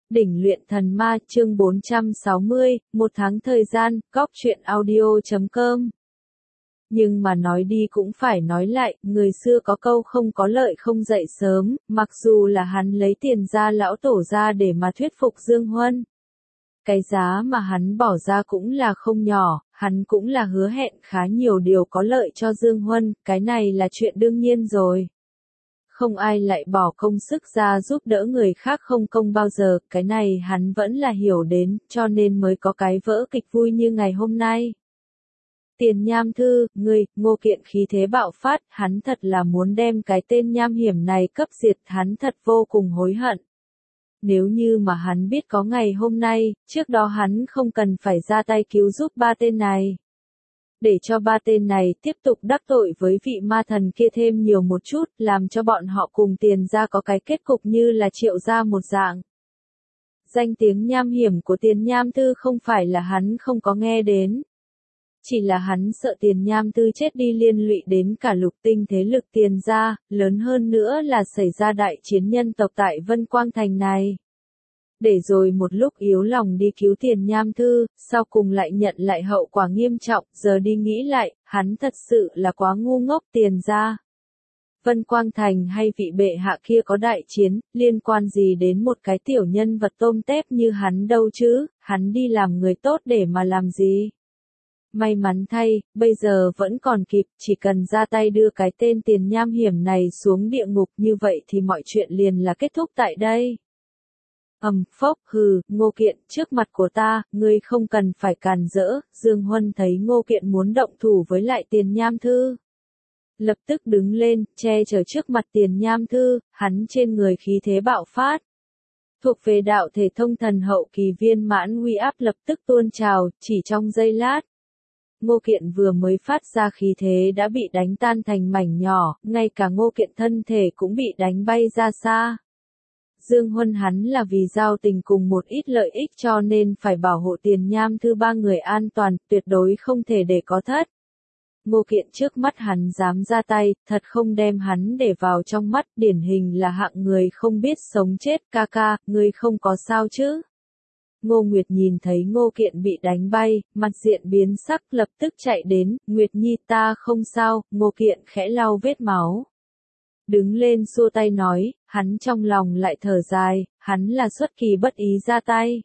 Đỉnh luyện thần ma chương 460, một tháng thời gian, góc truyện audio.com. Nhưng mà nói đi cũng phải nói lại, người xưa có câu không có lợi không dậy sớm, mặc dù là hắn lấy tiền ra lão tổ ra để mà thuyết phục Dương Huân. Cái giá mà hắn bỏ ra cũng là không nhỏ, hắn cũng là hứa hẹn khá nhiều điều có lợi cho Dương Huân, cái này là chuyện đương nhiên rồi. Không ai lại bỏ công sức ra giúp đỡ người khác không công bao giờ, cái này hắn vẫn là hiểu đến, cho nên mới có cái vỡ kịch vui như ngày hôm nay. Tiền Nham Thư, Ngô Kiện khí thế bạo phát, hắn thật là muốn đem cái tên nham hiểm này cấp diệt, hắn thật vô cùng hối hận. Nếu như mà hắn biết có ngày hôm nay, trước đó hắn không cần phải ra tay cứu giúp ba tên này. Để cho ba tên này tiếp tục đắc tội với vị ma thần kia thêm nhiều một chút, làm cho bọn họ cùng Tiền gia có cái kết cục như là Triệu gia một dạng. Danh tiếng nham hiểm của Tiền Nham Thư không phải là hắn không có nghe đến. Chỉ là hắn sợ Tiền Nham Thư chết đi liên lụy đến cả lục tinh thế lực Tiền gia, lớn hơn nữa là xảy ra đại chiến nhân tộc tại Vân Quang Thành này. Để rồi một lúc yếu lòng đi cứu Tiền Nham Thư, sau cùng lại nhận lại hậu quả nghiêm trọng, giờ đi nghĩ lại, hắn thật sự là quá ngu ngốc. Tiền gia. Vân Quang Thành hay vị bệ hạ kia có đại chiến, liên quan gì đến một cái tiểu nhân vật tôm tép như hắn đâu chứ, hắn đi làm người tốt để mà làm gì. May mắn thay, bây giờ vẫn còn kịp, chỉ cần ra tay đưa cái tên Tiền Nham hiểm này xuống địa ngục như vậy thì mọi chuyện liền là kết thúc tại đây. Phốc, Ngô Kiện, trước mặt của ta, ngươi không cần phải càn rỡ. Dương Huân thấy Ngô Kiện muốn động thủ với lại Tiền Nham Thư. Lập tức đứng lên, che chở trước mặt Tiền Nham Thư, hắn trên người khí thế bạo phát. Thuộc về đạo thể thông thần hậu kỳ viên mãn uy áp lập tức tuôn trào, chỉ trong giây lát. Ngô Kiện vừa mới phát ra khí thế đã bị đánh tan thành mảnh nhỏ, ngay cả Ngô Kiện thân thể cũng bị đánh bay ra xa. Dương Huân hắn là vì giao tình cùng một ít lợi ích cho nên phải bảo hộ Tiền Nham Thư ba người an toàn, tuyệt đối không thể để có thất. Ngô Kiện trước mắt hắn dám ra tay, thật không đem hắn để vào trong mắt, điển hình là hạng người không biết sống chết. Ca ca, ngươi không có sao chứ? Ngô Nguyệt nhìn thấy Ngô Kiện bị đánh bay, mặt diện biến sắc lập tức chạy đến, Nguyệt Nhi ta không sao. Ngô Kiện khẽ lau vết máu. Đứng lên xua tay nói, hắn trong lòng lại thở dài, hắn là xuất kỳ bất ý ra tay.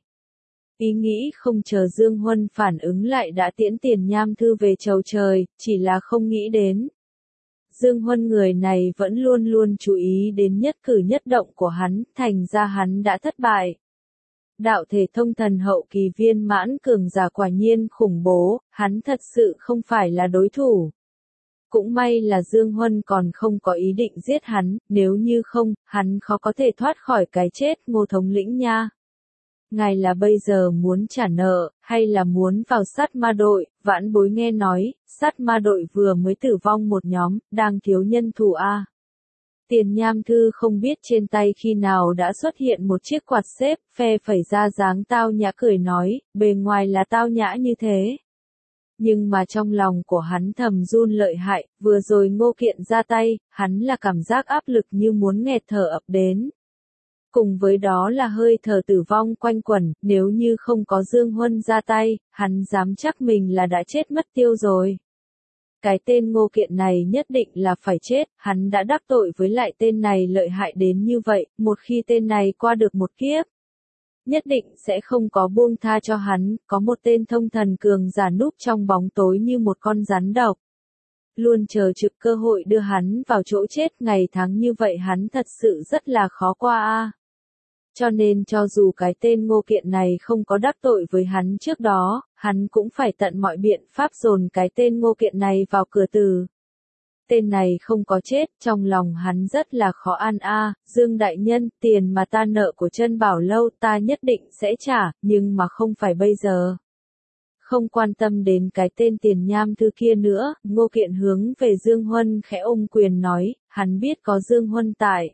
Ý nghĩ không chờ Dương Huân phản ứng lại đã tiễn Tiền Nham Thư về chầu trời, chỉ là không nghĩ đến. Dương Huân người này vẫn luôn luôn chú ý đến nhất cử nhất động của hắn, thành ra hắn đã thất bại. Đạo thể thông thần hậu kỳ viên mãn cường giả quả nhiên khủng bố, hắn thật sự không phải là đối thủ. Cũng may là Dương Huân còn không có ý định giết hắn, nếu như không, hắn khó có thể thoát khỏi cái chết. Ngô thống lĩnh nha. Ngài là bây giờ muốn trả nợ, hay là muốn vào sát ma đội? Vãn bối nghe nói, sát ma đội vừa mới tử vong một nhóm, đang thiếu nhân thủ a. Tiền Nham Thư không biết trên tay khi nào đã xuất hiện một chiếc quạt xếp, phe phẩy ra dáng tao nhã cười nói, bề ngoài là tao nhã như thế. Nhưng mà trong lòng của hắn thầm run lợi hại, vừa rồi Ngô Kiện ra tay, hắn là cảm giác áp lực như muốn nghẹt thở ập đến. Cùng với đó là hơi thở tử vong quanh quẩn, nếu như không có Dương Huân ra tay, hắn dám chắc mình là đã chết mất tiêu rồi. Cái tên Ngô Kiện này nhất định là phải chết, hắn đã đắc tội với lại tên này lợi hại đến như vậy, một khi tên này qua được một kiếp. Nhất định sẽ không có buông tha cho hắn, có một tên thông thần cường giả núp trong bóng tối như một con rắn độc. Luôn chờ trực cơ hội đưa hắn vào chỗ chết, ngày tháng như vậy hắn thật sự rất là khó qua a. Cho nên cho dù cái tên Ngô Kiện này không có đắc tội với hắn trước đó, hắn cũng phải tận mọi biện pháp dồn cái tên Ngô Kiện này vào cửa tử. Tên này không có chết, trong lòng hắn rất là khó an a. Dương đại nhân, tiền mà ta nợ của Trân Bảo Lâu ta nhất định sẽ trả, nhưng mà không phải bây giờ. Không quan tâm đến cái tên Tiền Nham Thư kia nữa, Ngô Kiện hướng về Dương Huân khẽ ôm quyền nói, hắn biết có Dương Huân tại.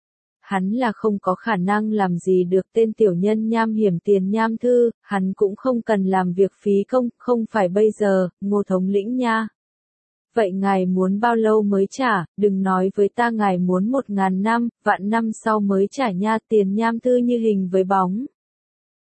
Hắn là không có khả năng làm gì được tên tiểu nhân nham hiểm Tiền Nham Thư, hắn cũng không cần làm việc phí công, không phải bây giờ. Ngô thống lĩnh nha. Vậy ngài muốn bao lâu mới trả, đừng nói với ta ngài muốn 1000 năm, vạn năm sau mới trả nha. Tiền Nham Thư như hình với bóng.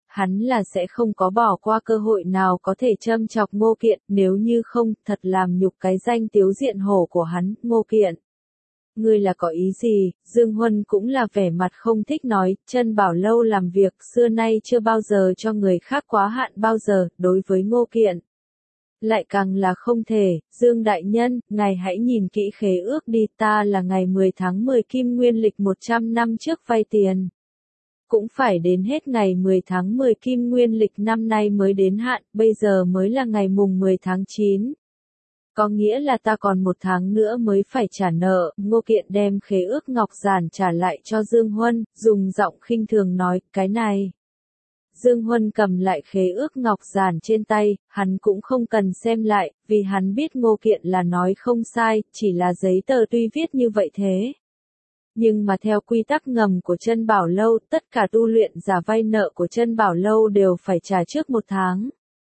hắn là sẽ không có bỏ qua cơ hội nào có thể châm chọc Ngô Kiện, nếu như không, thật làm nhục cái danh tiếu diện hổ của hắn, Ngô Kiện. Ngươi là có ý gì? Dương Huân cũng là vẻ mặt không thích nói, Trân Bảo Lâu làm việc xưa nay chưa bao giờ cho người khác quá hạn bao giờ, đối với Ngô Kiện. Lại càng là không thể, Dương Đại Nhân, ngài hãy nhìn kỹ khế ước đi, ta là ngày 10 tháng 10 Kim Nguyên lịch 100 năm trước vay tiền. Cũng phải đến hết ngày 10 tháng 10 Kim Nguyên lịch năm nay mới đến hạn, bây giờ mới là ngày mùng 10 tháng 9. Có nghĩa là ta còn 1 tháng nữa mới phải trả nợ. Ngô Kiện đem khế ước ngọc giản trả lại cho Dương Huân, dùng giọng khinh thường nói, cái này. Dương Huân cầm lại khế ước ngọc giản trên tay, hắn cũng không cần xem lại, vì hắn biết Ngô Kiện là nói không sai, chỉ là giấy tờ tuy viết như vậy thế. Nhưng mà theo quy tắc ngầm của Trân Bảo Lâu, tất cả tu luyện giả vay nợ của Trân Bảo Lâu đều phải trả trước 1 tháng.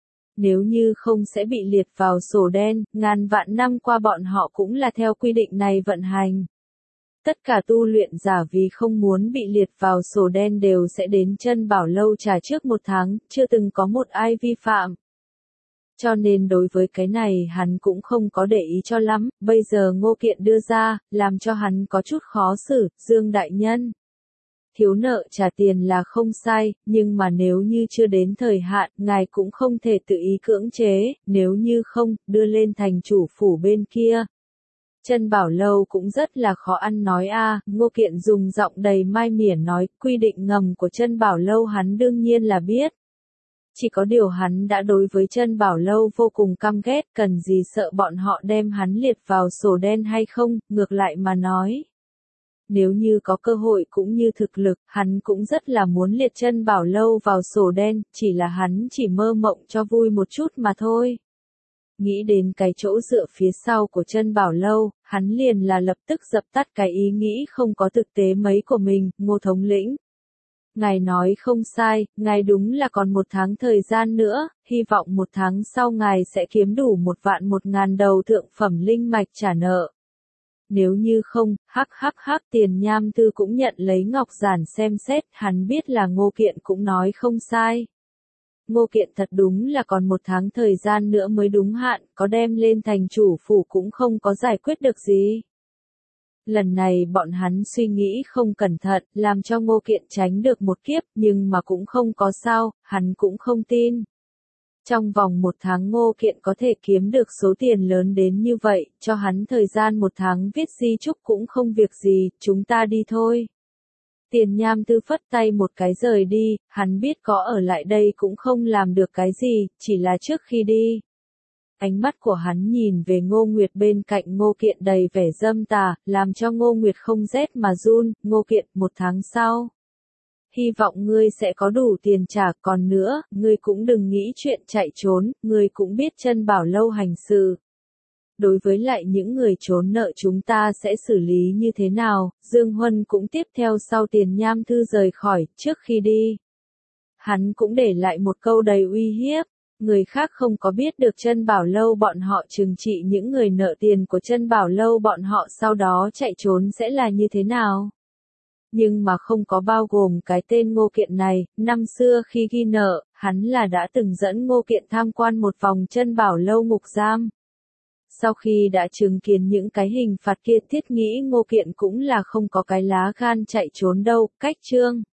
Nếu như không sẽ bị liệt vào sổ đen, ngàn vạn năm qua bọn họ cũng là theo quy định này vận hành. Tất cả tu luyện giả vì không muốn bị liệt vào sổ đen đều sẽ đến Trân Bảo Lâu trả trước 1 tháng, chưa từng có một ai vi phạm. Cho nên đối với cái này hắn cũng không có để ý cho lắm, bây giờ Ngô Kiện đưa ra, làm cho hắn có chút khó xử, Dương Đại Nhân. Thiếu nợ trả tiền là không sai, nhưng mà nếu như chưa đến thời hạn, ngài cũng không thể tự ý cưỡng chế, nếu như không, đưa lên thành chủ phủ bên kia. Trân Bảo Lâu cũng rất là khó ăn nói a. Ngô Kiện dùng giọng đầy mai mỉa nói, quy định ngầm của Trân Bảo Lâu hắn đương nhiên là biết. Chỉ có điều hắn đã đối với Trân Bảo Lâu vô cùng căm ghét, cần gì sợ bọn họ đem hắn liệt vào sổ đen hay không, ngược lại mà nói. Nếu như có cơ hội cũng như thực lực, hắn cũng rất là muốn liệt Trân Bảo Lâu vào sổ đen, chỉ là hắn chỉ mơ mộng cho vui một chút mà thôi. Nghĩ đến cái chỗ dựa phía sau của Trân Bảo Lâu, hắn liền là lập tức dập tắt cái ý nghĩ không có thực tế mấy của mình, Ngô thống lĩnh. Ngài nói không sai, ngài đúng là còn 1 tháng thời gian nữa, hy vọng 1 tháng sau ngài sẽ kiếm đủ 1.000 đầu thượng phẩm linh mạch trả nợ. Nếu như không, Tiền Nham Thư cũng nhận lấy ngọc giản xem xét, hắn biết là Ngô Kiện cũng nói không sai. Ngô Kiện thật đúng là còn 1 tháng thời gian nữa mới đúng hạn, có đem lên thành chủ phủ cũng không có giải quyết được gì. Lần này bọn hắn suy nghĩ không cẩn thận, làm cho Ngô Kiện tránh được một kiếp, nhưng mà cũng không có sao, hắn cũng không tin. Trong vòng 1 tháng Ngô Kiện có thể kiếm được số tiền lớn đến như vậy, cho hắn thời gian 1 tháng viết di chúc cũng không việc gì, chúng ta đi thôi. Tiền Nham Tư phất tay một cái rời đi, hắn biết có ở lại đây cũng không làm được cái gì, chỉ là trước khi đi. Ánh mắt của hắn nhìn về Ngô Nguyệt bên cạnh Ngô Kiện đầy vẻ dâm tà, làm cho Ngô Nguyệt không rét mà run. Ngô Kiện, 1 tháng sau. Hy vọng ngươi sẽ có đủ tiền trả, còn nữa, ngươi cũng đừng nghĩ chuyện chạy trốn, ngươi cũng biết Trân Bảo Lâu hành sự. Đối với lại những người trốn nợ chúng ta sẽ xử lý như thế nào, Dương Huân cũng tiếp theo sau Tiền Nham Thư rời khỏi, trước khi đi. Hắn cũng để lại một câu đầy uy hiếp. Người khác không có biết được Trân Bảo Lâu bọn họ trừng trị những người nợ tiền của Trân Bảo Lâu bọn họ sau đó chạy trốn sẽ là như thế nào. Nhưng mà không có bao gồm cái tên Ngô Kiện này, năm xưa khi ghi nợ, hắn là đã từng dẫn Ngô Kiện tham quan một vòng Trân Bảo Lâu ngục giam. Sau khi đã chứng kiến những cái hình phạt kia thiết nghĩ Ngô Kiện cũng là không có cái lá gan chạy trốn đâu, cách chương.